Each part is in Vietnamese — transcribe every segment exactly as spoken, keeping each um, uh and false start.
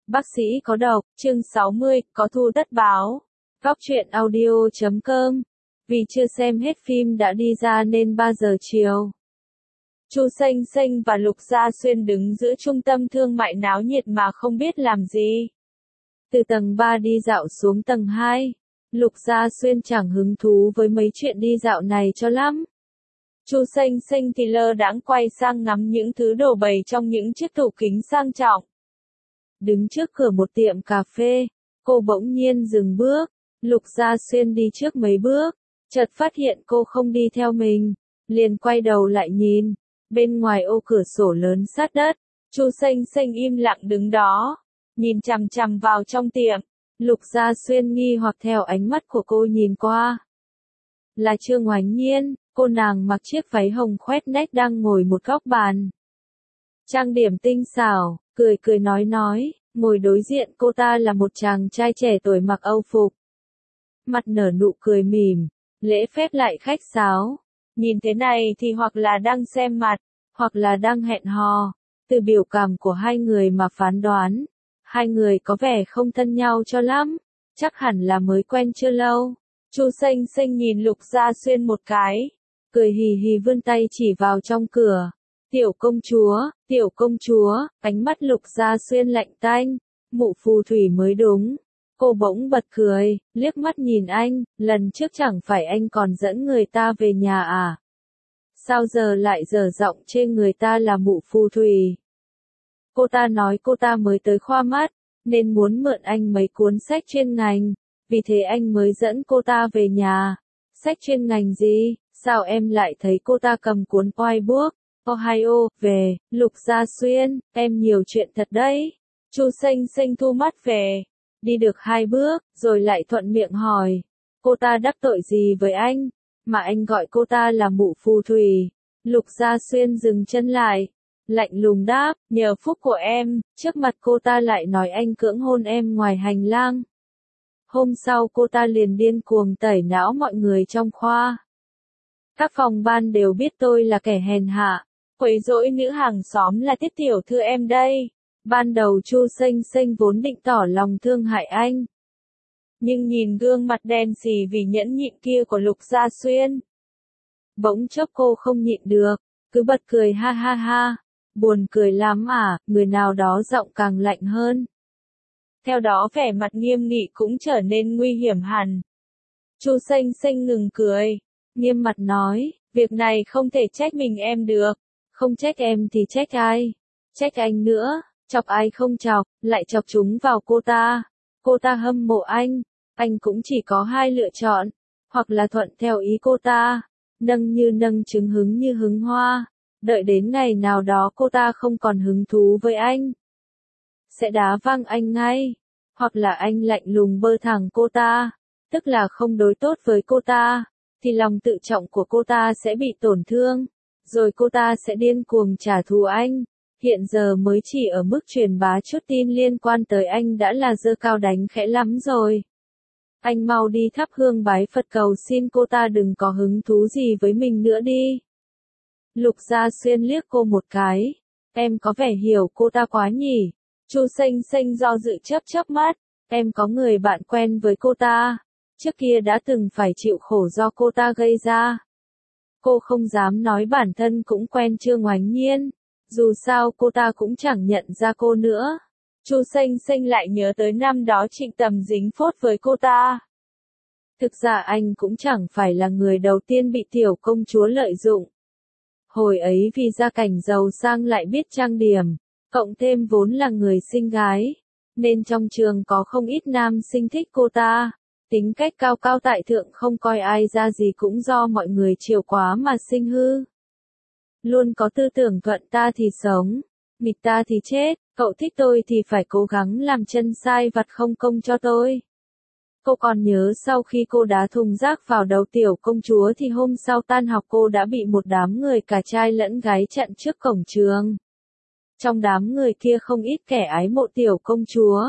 Bác sĩ có độc, chương sáu mươi, có thu tất báo. Góc truyện audio chấm com. Vì chưa xem hết phim đã đi ra nên ba giờ chiều. Chu Xanh Xanh và Lục Gia Xuyên đứng giữa trung tâm thương mại náo nhiệt mà không biết làm gì. Từ tầng ba đi dạo xuống tầng hai. Lục Gia Xuyên chẳng hứng thú với mấy chuyện đi dạo này cho lắm. Chu Xanh Xanh thì lơ đãng quay sang ngắm những thứ đồ bày trong những chiếc tủ kính sang trọng. Đứng trước cửa một tiệm cà phê, cô bỗng nhiên dừng bước. Lục Gia Xuyên đi trước mấy bước, chợt phát hiện cô không đi theo mình, liền quay đầu lại nhìn. Bên ngoài ô cửa sổ lớn sát đất, Chu Xanh Xanh im lặng đứng đó, nhìn chằm chằm vào trong tiệm. Lục Gia Xuyên nghi hoặc theo ánh mắt của cô nhìn qua. Là Trương Oánh Nhiên, cô nàng mặc chiếc váy hồng khoét nét đang ngồi một góc bàn. Trang điểm tinh xảo, cười cười nói nói, ngồi đối diện cô ta là một chàng trai trẻ tuổi mặc âu phục. Mặt nở nụ cười mỉm, lễ phép lại khách sáo. Nhìn thế này thì hoặc là đang xem mặt, hoặc là đang hẹn hò. Từ biểu cảm của hai người mà phán đoán, hai người có vẻ không thân nhau cho lắm, chắc hẳn là mới quen chưa lâu. Chu Xanh Xanh nhìn Lục Gia Xuyên một cái, cười hì hì vươn tay chỉ vào trong cửa. Tiểu công chúa, tiểu công chúa, ánh mắt Lục Gia Xuyên lạnh tanh, mụ phù thủy mới đúng. Cô bỗng bật cười, liếc mắt nhìn anh, lần trước chẳng phải anh còn dẫn người ta về nhà à? Sao giờ lại dở giọng chê người ta là mụ phù thủy? Cô ta nói cô ta mới tới khoa mắt, nên muốn mượn anh mấy cuốn sách chuyên ngành, vì thế anh mới dẫn cô ta về nhà. Sách chuyên ngành gì? Sao em lại thấy cô ta cầm cuốn White Book, Ohio, về? Lục Gia Xuyên, em nhiều chuyện thật đấy. Chu Xanh Xanh thu mắt về, đi được hai bước, rồi lại thuận miệng hỏi, cô ta đắc tội gì với anh, mà anh gọi cô ta là mụ phù thủy? Lục Gia Xuyên dừng chân lại, lạnh lùng đáp, nhờ phúc của em, trước mặt cô ta lại nói anh cưỡng hôn em ngoài hành lang. Hôm sau cô ta liền điên cuồng tẩy não mọi người trong khoa. Các phòng ban đều biết tôi là kẻ hèn hạ, quấy rối nữ hàng xóm là Tiết tiểu thư em đây. Ban đầu Chu Xanh Xanh vốn định tỏ lòng thương hại anh. Nhưng nhìn gương mặt đen xì vì nhẫn nhịn kia của Lục Gia Xuyên, bỗng chốc cô không nhịn được, cứ bật cười ha ha ha. Buồn cười lắm à, người nào đó giọng càng lạnh hơn. Theo đó vẻ mặt nghiêm nghị cũng trở nên nguy hiểm hẳn. Chu Xanh Xanh ngừng cười, nghiêm mặt nói, việc này không thể trách mình em được. Không trách em thì trách ai? Trách anh nữa. Chọc ai không chọc, lại chọc chúng vào cô ta. Cô ta hâm mộ anh, anh cũng chỉ có hai lựa chọn, hoặc là thuận theo ý cô ta, nâng như nâng trứng hứng như hứng hoa, đợi đến ngày nào đó cô ta không còn hứng thú với anh, sẽ đá văng anh ngay, hoặc là anh lạnh lùng bơ thẳng cô ta, tức là không đối tốt với cô ta, thì lòng tự trọng của cô ta sẽ bị tổn thương, rồi cô ta sẽ điên cuồng trả thù anh. Hiện giờ mới chỉ ở mức truyền bá chút tin liên quan tới anh đã là giơ cao đánh khẽ lắm rồi. Anh mau đi thắp hương bái Phật cầu xin cô ta đừng có hứng thú gì với mình nữa đi. Lục Gia Xuyên liếc cô một cái. Em có vẻ hiểu cô ta quá nhỉ. Chu Xanh Xanh do dự chớp chớp mắt. Em có người bạn quen với cô ta. Trước kia đã từng phải chịu khổ do cô ta gây ra. Cô không dám nói bản thân cũng quen Trương Oánh Nhiên. Dù sao cô ta cũng chẳng nhận ra cô nữa. Chu Xanh Xanh lại nhớ tới năm đó Trịnh Tầm dính phốt với cô ta. Thực ra anh cũng chẳng phải là người đầu tiên bị tiểu công chúa lợi dụng. Hồi ấy vì gia cảnh giàu sang lại biết trang điểm, cộng thêm vốn là người xinh gái, nên trong trường có không ít nam sinh thích cô ta. Tính cách cao cao tại thượng không coi ai ra gì cũng do mọi người chiều quá mà sinh hư. Luôn có tư tưởng thuận ta thì sống, nghịch ta thì chết, cậu thích tôi thì phải cố gắng làm chân sai vặt không công cho tôi. Cô còn nhớ sau khi cô đá thùng rác vào đầu tiểu công chúa thì hôm sau tan học cô đã bị một đám người cả trai lẫn gái chặn trước cổng trường. Trong đám người kia không ít kẻ ái mộ tiểu công chúa.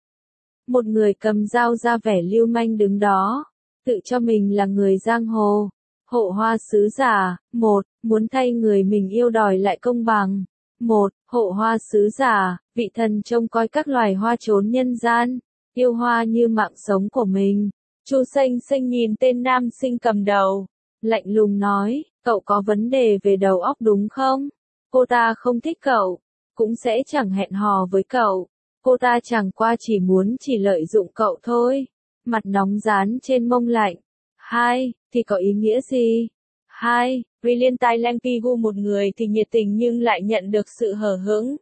Một người cầm dao ra vẻ lưu manh đứng đó, tự cho mình là người giang hồ. Hộ hoa sứ giả, một, muốn thay người mình yêu đòi lại công bằng. một. Hộ hoa sứ giả, vị thần trông coi các loài hoa trốn nhân gian, yêu hoa như mạng sống của mình. Chu Xanh Xanh nhìn tên nam sinh cầm đầu, lạnh lùng nói, cậu có vấn đề về đầu óc đúng không? Cô ta không thích cậu, cũng sẽ chẳng hẹn hò với cậu. Cô ta chẳng qua chỉ muốn chỉ lợi dụng cậu thôi. Mặt nóng dán trên mông lạnh. Hai, thì có ý nghĩa gì? Hai, Brilliant Thailand Pigu một người thì nhiệt tình nhưng lại nhận được sự hờ hững.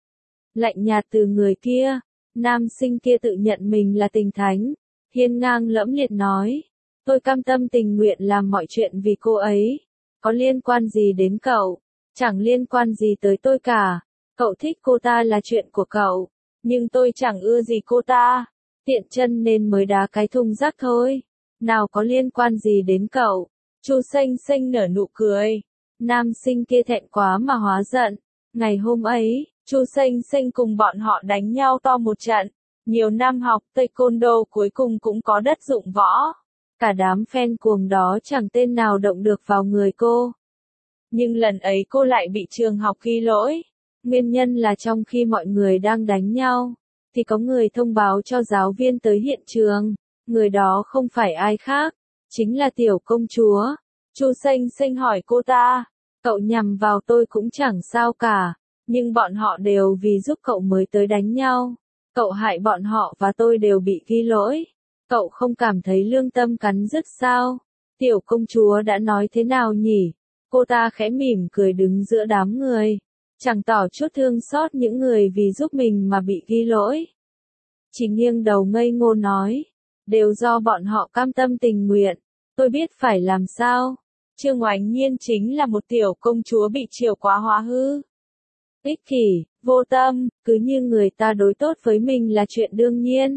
Lạnh nhạt từ người kia, nam sinh kia tự nhận mình là tình thánh, hiên ngang lẫm liệt nói, tôi cam tâm tình nguyện làm mọi chuyện vì cô ấy, có liên quan gì đến cậu, chẳng liên quan gì tới tôi cả, cậu thích cô ta là chuyện của cậu, nhưng tôi chẳng ưa gì cô ta, tiện chân nên mới đá cái thùng rác thôi, nào có liên quan gì đến cậu. Chu Xanh Xanh nở nụ cười, nam sinh kia thẹn quá mà hóa giận, ngày hôm ấy, Chu Xanh Xanh cùng bọn họ đánh nhau to một trận, nhiều năm học taekwondo cuối cùng cũng có đất dụng võ. Cả đám fan cuồng đó chẳng tên nào động được vào người cô. Nhưng lần ấy cô lại bị trường học ghi lỗi. Nguyên nhân là trong khi mọi người đang đánh nhau, thì có người thông báo cho giáo viên tới hiện trường. Người đó không phải ai khác, chính là tiểu công chúa. Chu Xanh Xanh hỏi cô ta, cậu nhằm vào tôi cũng chẳng sao cả, nhưng bọn họ đều vì giúp cậu mới tới đánh nhau. Cậu hại bọn họ và tôi đều bị ghi lỗi. Cậu không cảm thấy lương tâm cắn rứt sao? Tiểu công chúa đã nói thế nào nhỉ? Cô ta khẽ mỉm cười đứng giữa đám người, chẳng tỏ chút thương xót những người vì giúp mình mà bị ghi lỗi. Chỉ nghiêng đầu ngây ngô nói, đều do bọn họ cam tâm tình nguyện, tôi biết phải làm sao. Trương Oánh Nhiên chính là một tiểu công chúa bị chiều quá hóa hư. Ích kỷ, vô tâm, cứ như người ta đối tốt với mình là chuyện đương nhiên.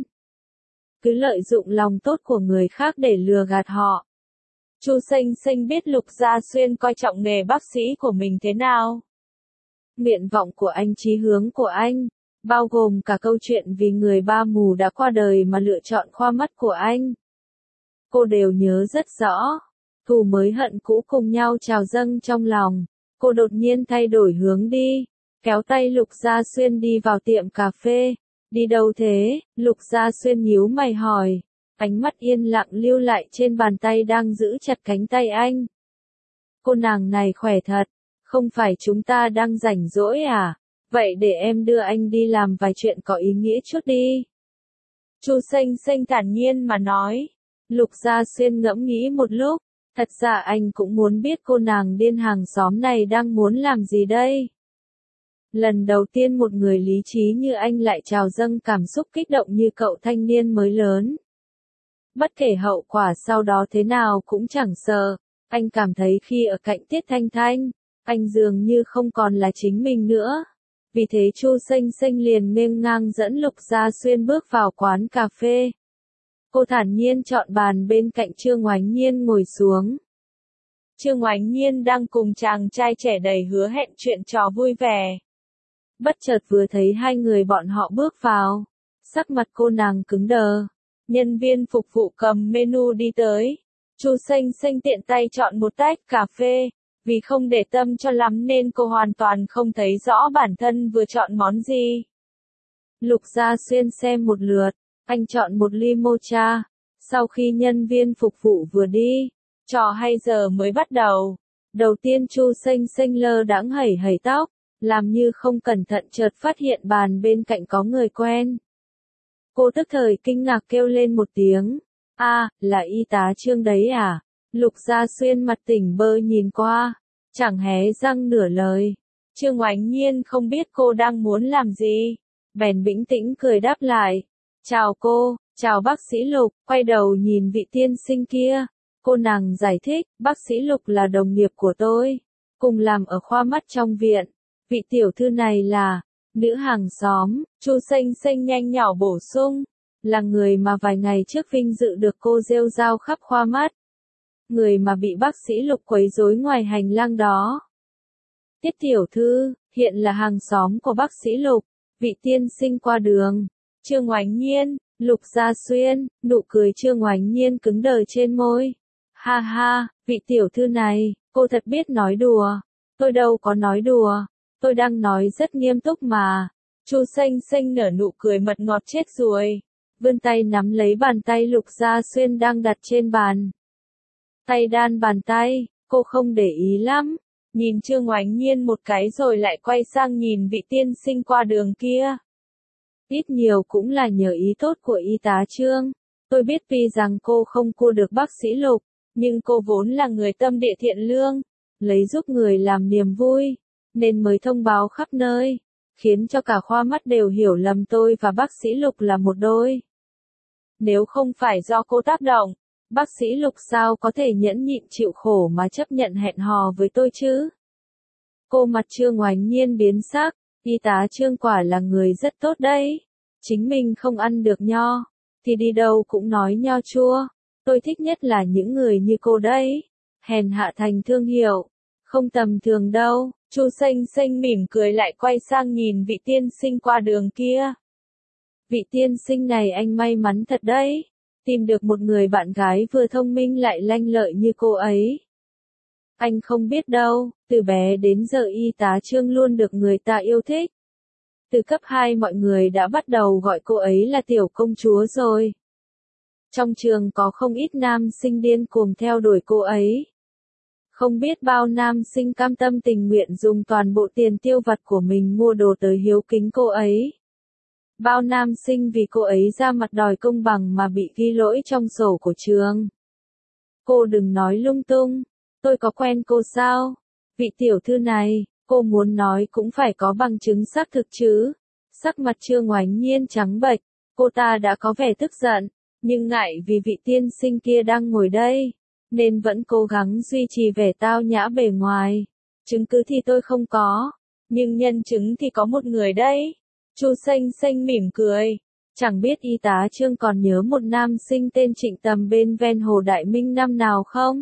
Cứ lợi dụng lòng tốt của người khác để lừa gạt họ. Chu Xanh Xanh biết Lục Gia Xuyên coi trọng nghề bác sĩ của mình thế nào. Nguyện vọng của anh, chí hướng của anh, bao gồm cả câu chuyện vì người ba mù đã qua đời mà lựa chọn khoa mắt của anh. Cô đều nhớ rất rõ. Thù mới hận cũ cùng nhau trào dâng trong lòng. Cô đột nhiên thay đổi hướng đi, kéo tay Lục Gia Xuyên đi vào tiệm cà phê. Đi đâu thế? Lục Gia Xuyên nhíu mày hỏi. Ánh mắt yên lặng lưu lại trên bàn tay đang giữ chặt cánh tay anh. Cô nàng này khỏe thật. Không phải chúng ta đang rảnh rỗi à? Vậy để em đưa anh đi làm vài chuyện có ý nghĩa chút đi. Chu Xanh Xanh thản nhiên mà nói. Lục Gia Xuyên ngẫm nghĩ một lúc. Thật ra anh cũng muốn biết cô nàng điên hàng xóm này đang muốn làm gì đây. Lần đầu tiên một người lý trí như anh lại trào dâng cảm xúc kích động như cậu thanh niên mới lớn. Bất kể hậu quả sau đó thế nào cũng chẳng sợ. Anh cảm thấy khi ở cạnh Tiết Thanh Thanh, anh dường như không còn là chính mình nữa. Vì thế Chu Xanh Xanh liền nghênh ngang dẫn Lục Gia Xuyên bước vào quán cà phê. Cô thản nhiên chọn bàn bên cạnh Trương Oánh Nhiên ngồi xuống. Trương Oánh Nhiên đang cùng chàng trai trẻ đầy hứa hẹn chuyện trò vui vẻ. Bất chợt vừa thấy hai người bọn họ bước vào, sắc mặt cô nàng cứng đờ. Nhân viên phục vụ cầm menu đi tới. Chu Xanh Xanh tiện tay chọn một tách cà phê, vì không để tâm cho lắm nên cô hoàn toàn không thấy rõ bản thân vừa chọn món gì. Lục Gia Xuyên xem một lượt, anh chọn một ly mocha. Sau khi nhân viên phục vụ vừa đi, trò hay giờ mới bắt đầu. Đầu tiên Chu Xanh Xanh lơ đãng hẩy hẩy tóc, làm như không cẩn thận chợt phát hiện bàn bên cạnh có người quen. Cô tức thời kinh ngạc kêu lên một tiếng. A, à, là y tá Trương đấy à? Lục Gia Xuyên mặt tỉnh bơ nhìn qua, chẳng hé răng nửa lời. Trương Oánh Nhiên không biết cô đang muốn làm gì, bèn bĩnh tĩnh cười đáp lại. Chào cô, chào bác sĩ Lục, quay đầu nhìn vị tiên sinh kia. Cô nàng giải thích, bác sĩ Lục là đồng nghiệp của tôi, cùng làm ở khoa mắt trong viện. Vị tiểu thư này là nữ hàng xóm. Chu Xanh Xanh nhanh nhỏ bổ sung, là người mà vài ngày trước vinh dự được cô rêu rao khắp khoa mắt. Người mà bị bác sĩ Lục quấy rối ngoài hành lang đó. Tiết tiểu thư, hiện là hàng xóm của bác sĩ Lục, vị tiên sinh qua đường. Trương Oánh Nhiên, Lục Gia Xuyên, nụ cười Trương Oánh Nhiên cứng đờ trên môi. Ha ha, vị tiểu thư này, cô thật biết nói đùa. Tôi đâu có nói đùa. Tôi đang nói rất nghiêm túc mà. Chu Xanh Xanh nở nụ cười mật ngọt chết ruồi. Vươn tay nắm lấy bàn tay Lục Gia Xuyên đang đặt trên bàn. Tay đan bàn tay, cô không để ý lắm. Nhìn Trương Oánh Nhiên một cái rồi lại quay sang nhìn vị tiên sinh qua đường kia. Ít nhiều cũng là nhờ ý tốt của y tá Trương. Tôi biết tuy rằng cô không cua được bác sĩ Lục, nhưng cô vốn là người tâm địa thiện lương, lấy giúp người làm niềm vui, nên mới thông báo khắp nơi, khiến cho cả khoa mắt đều hiểu lầm tôi và bác sĩ Lục là một đôi. Nếu không phải do cô tác động, bác sĩ Lục sao có thể nhẫn nhịn chịu khổ mà chấp nhận hẹn hò với tôi chứ? Cô mặt Trương Oánh Nhiên biến sắc, y tá Trương quả là người rất tốt đấy. Chính mình không ăn được nho, thì đi đâu cũng nói nho chua. Tôi thích nhất là những người như cô đấy. Hèn hạ thành thương hiệu, không tầm thường đâu. Chu Xanh Xanh mỉm cười lại quay sang nhìn vị tiên sinh qua đường kia. Vị tiên sinh này anh may mắn thật đấy. Tìm được một người bạn gái vừa thông minh lại lanh lợi như cô ấy. Anh không biết đâu, từ bé đến giờ y tá Trương luôn được người ta yêu thích. Từ cấp hai mọi người đã bắt đầu gọi cô ấy là tiểu công chúa rồi. Trong trường có không ít nam sinh điên cuồng theo đuổi cô ấy. Không biết bao nam sinh cam tâm tình nguyện dùng toàn bộ tiền tiêu vặt của mình mua đồ tới hiếu kính cô ấy. Bao nam sinh vì cô ấy ra mặt đòi công bằng mà bị ghi lỗi trong sổ của trường. Cô đừng nói lung tung, tôi có quen cô sao? Vị tiểu thư này, cô muốn nói cũng phải có bằng chứng xác thực chứ. Sắc mặt Trương Oánh Nhiên trắng bệch, cô ta đã có vẻ tức giận, nhưng ngại vì vị tiên sinh kia đang ngồi đây, nên vẫn cố gắng duy trì vẻ tao nhã bề ngoài. Chứng cứ thì tôi không có, nhưng nhân chứng thì có một người đấy. Chu Xanh Xanh mỉm cười, chẳng biết y tá Trương còn nhớ một nam sinh tên Trịnh Tầm bên ven Hồ Đại Minh năm nào không?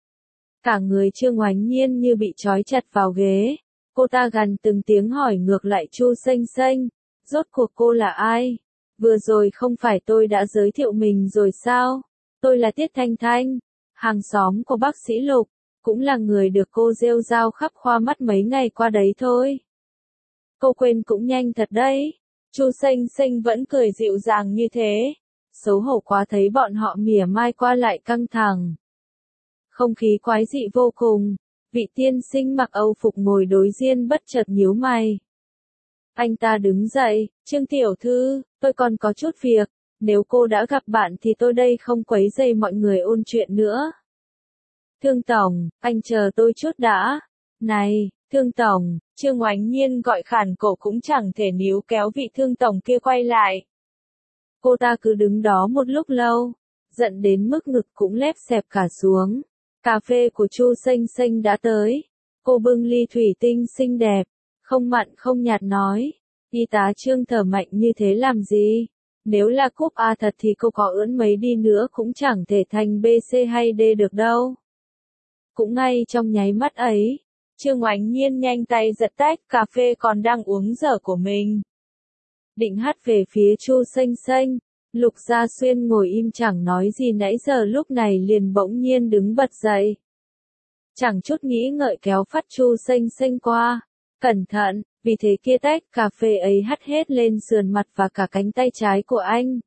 Cả người Trương Oánh Nhiên như bị trói chặt vào ghế. Cô ta gằn từng tiếng hỏi ngược lại Chu Xanh Xanh, rốt cuộc cô là ai? Vừa rồi không phải tôi đã giới thiệu mình rồi sao? Tôi là Tiết Thanh Thanh, hàng xóm của bác sĩ Lục, cũng là người được cô rêu rao khắp khoa mắt mấy ngày qua đấy thôi. Cô quên cũng nhanh thật đấy. Chu Xanh Xanh vẫn cười dịu dàng như thế. Xấu hổ quá thấy bọn họ mỉa mai qua lại căng thẳng. Không khí quái dị vô cùng. Vị tiên sinh mặc Âu phục ngồi đối diện bất chợt nhíu mày. Anh ta đứng dậy, Trương tiểu thư, tôi còn có chút việc, nếu cô đã gặp bạn thì tôi đây không quấy rầy mọi người ôn chuyện nữa. Thương tổng, anh chờ tôi chút đã. Này, Thương tổng, Trương Oánh Nhiên gọi khản cổ cũng chẳng thể níu kéo vị thương tổng kia quay lại. Cô ta cứ đứng đó một lúc lâu, giận đến mức ngực cũng lép xẹp cả xuống. Cà phê của Chu Xanh Xanh đã tới. Cô bưng ly thủy tinh xinh đẹp, không mặn không nhạt nói. Y tá Trương thở mạnh như thế làm gì? Nếu là cúp A thật thì cô có ưỡn mấy đi nữa cũng chẳng thể thành B, C hay D được đâu. Cũng ngay trong nháy mắt ấy, Trương Oánh Nhiên nhanh tay giật tách cà phê còn đang uống dở của mình. Định hắt về phía Chu Xanh Xanh. Lục Gia Xuyên ngồi im chẳng nói gì nãy giờ lúc này liền bỗng nhiên đứng bật dậy. Chẳng chút nghĩ ngợi kéo phát Chu Xanh Xanh qua. Cẩn thận, vì thế kia tách cà phê ấy hắt hết lên sườn mặt và cả cánh tay trái của anh.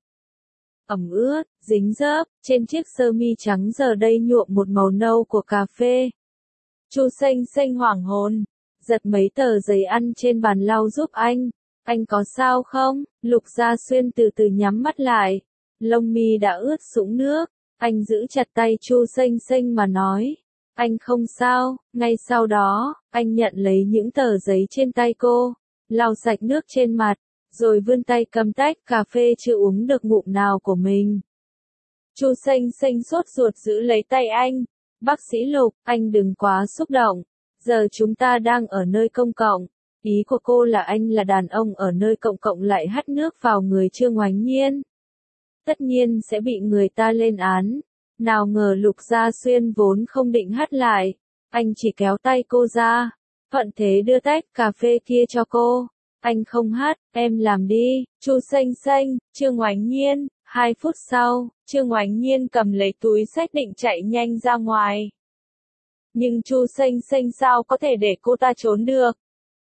Ẩm ướt, dính dớp, trên chiếc sơ mi trắng giờ đây nhuộm một màu nâu của cà phê. Chu Xanh Xanh hoảng hồn, giật mấy tờ giấy ăn trên bàn lau giúp anh. Anh có sao không? Lục Gia Xuyên từ từ nhắm mắt lại. Lông mi đã ướt sũng nước. Anh giữ chặt tay Chu Xanh Xanh mà nói. Anh không sao. Ngay sau đó, anh nhận lấy những tờ giấy trên tay cô. Lau sạch nước trên mặt. Rồi vươn tay cầm tách cà phê chưa uống được ngụm nào của mình. Chu Xanh Xanh sốt ruột giữ lấy tay anh. Bác sĩ Lục, anh đừng quá xúc động. Giờ chúng ta đang ở nơi công cộng. Ý của cô là anh là đàn ông ở nơi cộng cộng lại hắt nước vào người Trương Oánh Nhiên. Tất nhiên sẽ bị người ta lên án. Nào ngờ Lục Gia Xuyên vốn không định hắt lại. Anh chỉ kéo tay cô ra. Thuận thế đưa tách cà phê kia cho cô. Anh không hắt, em làm đi. Chu Xanh Xanh, Trương Oánh Nhiên. Hai phút sau, Trương Oánh Nhiên cầm lấy túi xách định chạy nhanh ra ngoài. Nhưng Chu Xanh Xanh sao có thể để cô ta trốn được.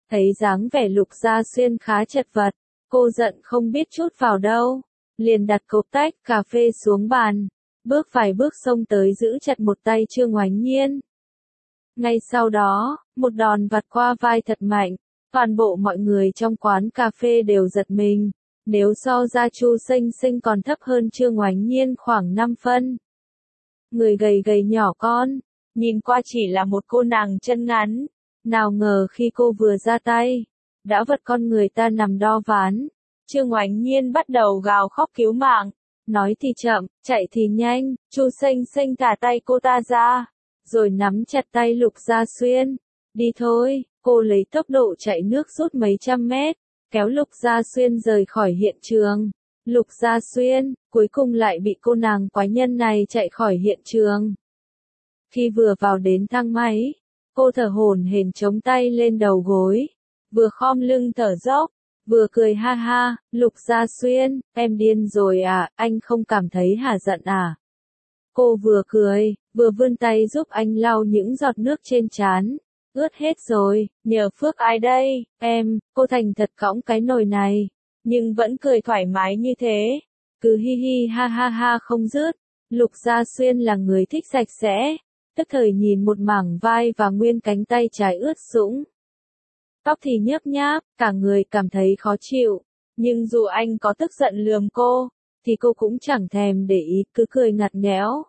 Thấy dáng vẻ Lục Gia Xuyên khá chật vật, cô giận không biết chút vào đâu, liền đặt cốc tách cà phê xuống bàn, bước vài bước xông tới giữ chặt một tay Trương Oánh Nhiên. Ngay sau đó, một đòn vặt qua vai thật mạnh, toàn bộ mọi người trong quán cà phê đều giật mình, nếu so ra Chu Xinh Xinh còn thấp hơn Trương Oánh Nhiên khoảng năm phân. Người gầy gầy nhỏ con, nhìn qua chỉ là một cô nàng chân ngắn, nào ngờ khi cô vừa ra tay, đã vật con người ta nằm đo ván. Trương Oánh Nhiên bắt đầu gào khóc cứu mạng, nói thì chậm, chạy thì nhanh, Chu Xinh Xinh thả tay cô ta ra, rồi nắm chặt tay Lục Gia Xuyên. Đi thôi, cô lấy tốc độ chạy nước rút mấy trăm mét, kéo Lục Gia Xuyên rời khỏi hiện trường. Lục Gia Xuyên, cuối cùng lại bị cô nàng quái nhân này chạy khỏi hiện trường. Khi vừa vào đến thang máy, cô thở hổn hển chống tay lên đầu gối, vừa khom lưng thở dốc, vừa cười ha ha. Lục Gia Xuyên, em điên rồi à, anh không cảm thấy hả giận à? Cô vừa cười, vừa vươn tay giúp anh lau những giọt nước trên trán. Ướt hết rồi, nhờ phước ai đây, em, cô thành thật cõng cái nồi này, nhưng vẫn cười thoải mái như thế, cứ hi hi ha ha ha không dứt. Lục Gia Xuyên là người thích sạch sẽ, tức thời nhìn một mảng vai và nguyên cánh tay trái ướt sũng. Tóc thì nhớp nháp, cả người cảm thấy khó chịu, nhưng dù anh có tức giận lườm cô, thì cô cũng chẳng thèm để ý, cứ cười ngặt nghẽo.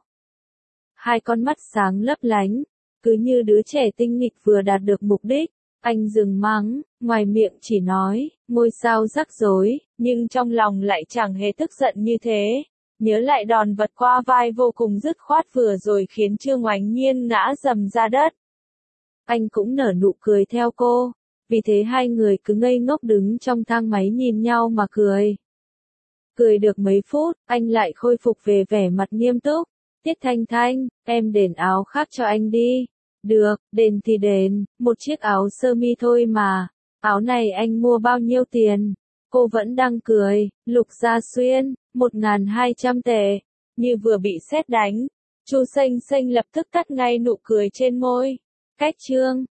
Hai con mắt sáng lấp lánh, cứ như đứa trẻ tinh nghịch vừa đạt được mục đích. Anh dừng mắng, ngoài miệng chỉ nói, ngôi sao rắc rối, nhưng trong lòng lại chẳng hề tức giận như thế. Nhớ lại đòn vật qua vai vô cùng dứt khoát vừa rồi khiến Trương Oánh Nhiên ngã rầm ra đất. Anh cũng nở nụ cười theo cô, vì thế hai người cứ ngây ngốc đứng trong thang máy nhìn nhau mà cười. Cười được mấy phút, anh lại khôi phục về vẻ mặt nghiêm túc. Tiết Thanh Thanh, em đền áo khác cho anh đi. Được, đền thì đền, một chiếc áo sơ mi thôi mà. Áo này anh mua bao nhiêu tiền? Cô vẫn đang cười. Lục Gia Xuyên, một nghìn hai trăm tệ. Như vừa bị sét đánh, Chu Xinh Xinh lập tức tắt ngay nụ cười trên môi. Cách chương